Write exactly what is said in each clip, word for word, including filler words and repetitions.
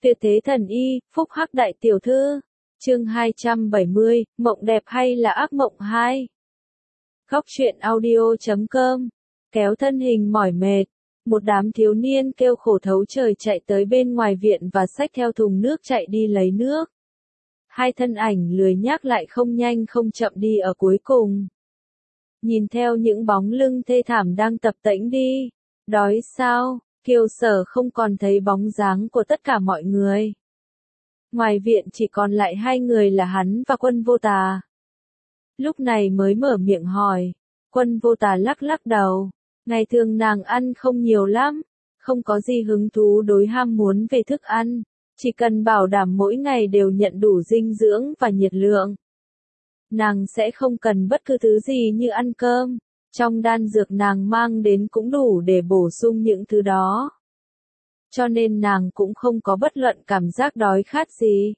Tuyệt thế thần y, phúc hắc đại tiểu thư. Chương hai trăm bảy mươi, mộng đẹp hay là ác mộng hai. Góc truyện audio chấm com. Kéo thân hình mỏi mệt, một đám thiếu niên kêu khổ thấu trời chạy tới bên ngoài viện và xách theo thùng nước chạy đi lấy nước. Hai thân ảnh lười nhác lại không nhanh không chậm đi ở cuối cùng. Nhìn theo những bóng lưng thê thảm đang tập tễnh đi. Đói sao? Kiều Sở không còn thấy bóng dáng của tất cả mọi người. Ngoài viện chỉ còn lại hai người là hắn và Quân Vô Tà. Lúc này mới mở miệng hỏi. Quân Vô Tà lắc lắc đầu. Ngày thường nàng ăn không nhiều lắm, không có gì hứng thú đối ham muốn về thức ăn, chỉ cần bảo đảm mỗi ngày đều nhận đủ dinh dưỡng và nhiệt lượng. Nàng sẽ không cần bất cứ thứ gì như ăn cơm, trong đan dược nàng mang đến cũng đủ để bổ sung những thứ đó. Cho nên nàng cũng không có bất luận cảm giác đói khát gì.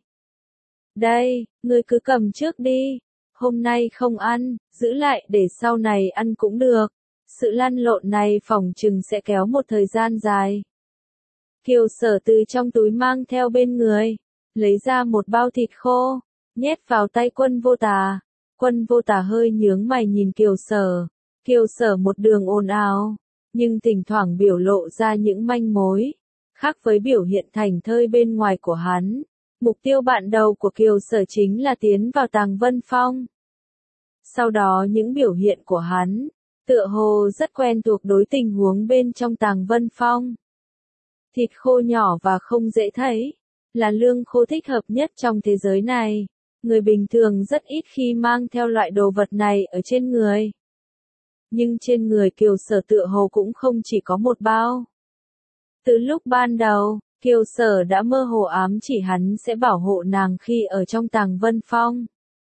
Đây, ngươi cứ cầm trước đi, hôm nay không ăn, giữ lại để sau này ăn cũng được. Sự lăn lộn này phỏng chừng sẽ kéo một thời gian dài. Kiều Sở từ trong túi mang theo bên người, lấy ra một bao thịt khô, nhét vào tay Quân Vô Tà. Quân Vô Tà hơi nhướng mày nhìn Kiều Sở. Kiều Sở một đường ồn ào, nhưng thỉnh thoảng biểu lộ ra những manh mối. Khác với biểu hiện thành thơi bên ngoài của hắn, mục tiêu ban đầu của Kiều Sở chính là tiến vào Tàng Vân Phong. Sau đó những biểu hiện của hắn, tựa hồ rất quen thuộc đối tình huống bên trong Tàng Vân Phong. Thịt khô nhỏ và không dễ thấy, là lương khô thích hợp nhất trong thế giới này. Người bình thường rất ít khi mang theo loại đồ vật này ở trên người. Nhưng trên người Kiều Sở tựa hồ cũng không chỉ có một bao. Từ lúc ban đầu, Kiều Sở đã mơ hồ ám chỉ hắn sẽ bảo hộ nàng khi ở trong Tàng Vân Phong.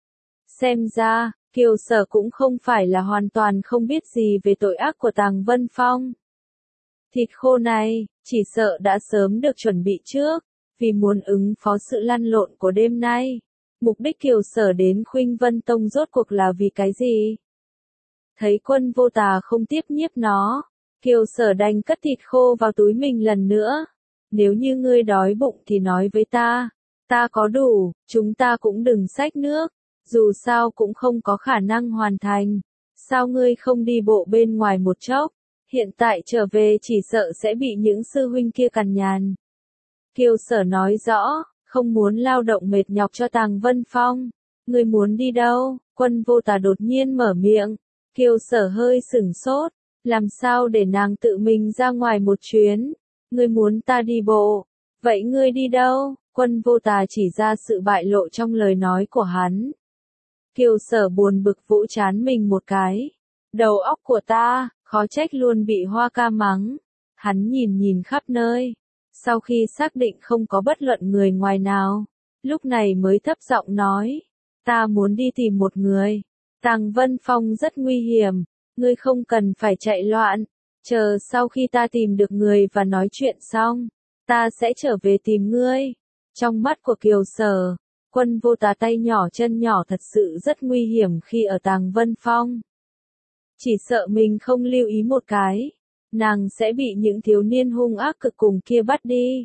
Xem ra, Kiều Sở cũng không phải là hoàn toàn không biết gì về tội ác của Tàng Vân Phong. Thịt khô này, chỉ sợ đã sớm được chuẩn bị trước, vì muốn ứng phó sự lăn lộn của đêm nay. Mục đích Kiều Sở đến Khuynh Vân Tông rốt cuộc là vì cái gì? Thấy Quân Vô Tà không tiếp nhiếp nó, Kiều Sở đành cất thịt khô vào túi mình lần nữa. Nếu như ngươi đói bụng thì nói với ta, ta có đủ, chúng ta cũng đừng xách nước, dù sao cũng không có khả năng hoàn thành. Sao ngươi không đi bộ bên ngoài một chốc, hiện tại trở về chỉ sợ sẽ bị những sư huynh kia cằn nhằn. Kiều Sở nói rõ, không muốn lao động mệt nhọc cho Tàng Vân Phong. Ngươi muốn đi đâu? Quân Vô Tà đột nhiên mở miệng. Kiều Sở hơi sửng sốt, làm sao để nàng tự mình ra ngoài một chuyến? Ngươi muốn ta đi bộ, vậy ngươi đi đâu? Quân Vô Tà chỉ ra sự bại lộ trong lời nói của hắn. Kiều Sở buồn bực vỗ trán mình một cái. Đầu óc của ta, khó trách luôn bị Hoa Ca mắng. Hắn nhìn nhìn khắp nơi. Sau khi xác định không có bất luận người ngoài nào, lúc này mới thấp giọng nói. Ta muốn đi tìm một người. Tàng Vân Phong rất nguy hiểm, ngươi không cần phải chạy loạn. Chờ sau khi ta tìm được người và nói chuyện xong, ta sẽ trở về tìm ngươi. Trong mắt của Kiều Sở, Quân Vô Tà tay nhỏ chân nhỏ thật sự rất nguy hiểm khi ở Tàng Vân Phong. Chỉ sợ mình không lưu ý một cái, nàng sẽ bị những thiếu niên hung ác cực cùng kia bắt đi.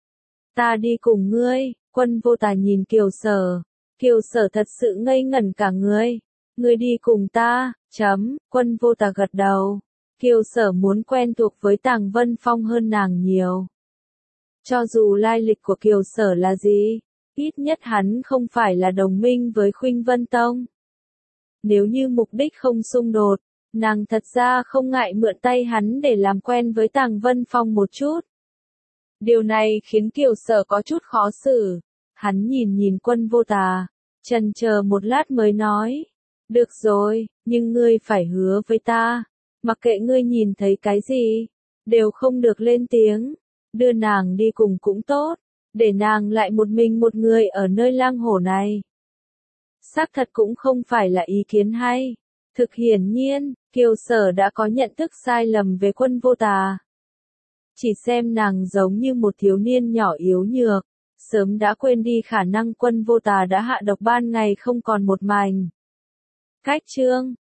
Ta đi cùng ngươi. Quân Vô Tà nhìn Kiều Sở. Kiều Sở thật sự ngây ngẩn cả người. Ngươi đi cùng ta, chấm. Quân Vô Tà gật đầu. Kiều Sở muốn quen thuộc với Tàng Vân Phong hơn nàng nhiều. Cho dù lai lịch của Kiều Sở là gì, ít nhất hắn không phải là đồng minh với Khuynh Vân Tông. Nếu như mục đích không xung đột, nàng thật ra không ngại mượn tay hắn để làm quen với Tàng Vân Phong một chút. Điều này khiến Kiều Sở có chút khó xử. Hắn nhìn nhìn Quân Vô Tà, chần chờ một lát mới nói. Được rồi, nhưng ngươi phải hứa với ta. Mặc kệ ngươi nhìn thấy cái gì, đều không được lên tiếng. Đưa nàng đi cùng cũng tốt, để nàng lại một mình một người ở nơi lang hổ này. Xác thật cũng không phải là ý kiến hay. Thực hiển nhiên, Kiều Sở đã có nhận thức sai lầm về Quân Vô Tà. Chỉ xem nàng giống như một thiếu niên nhỏ yếu nhược, sớm đã quên đi khả năng Quân Vô Tà đã hạ độc ban ngày không còn một mảnh. Cách chương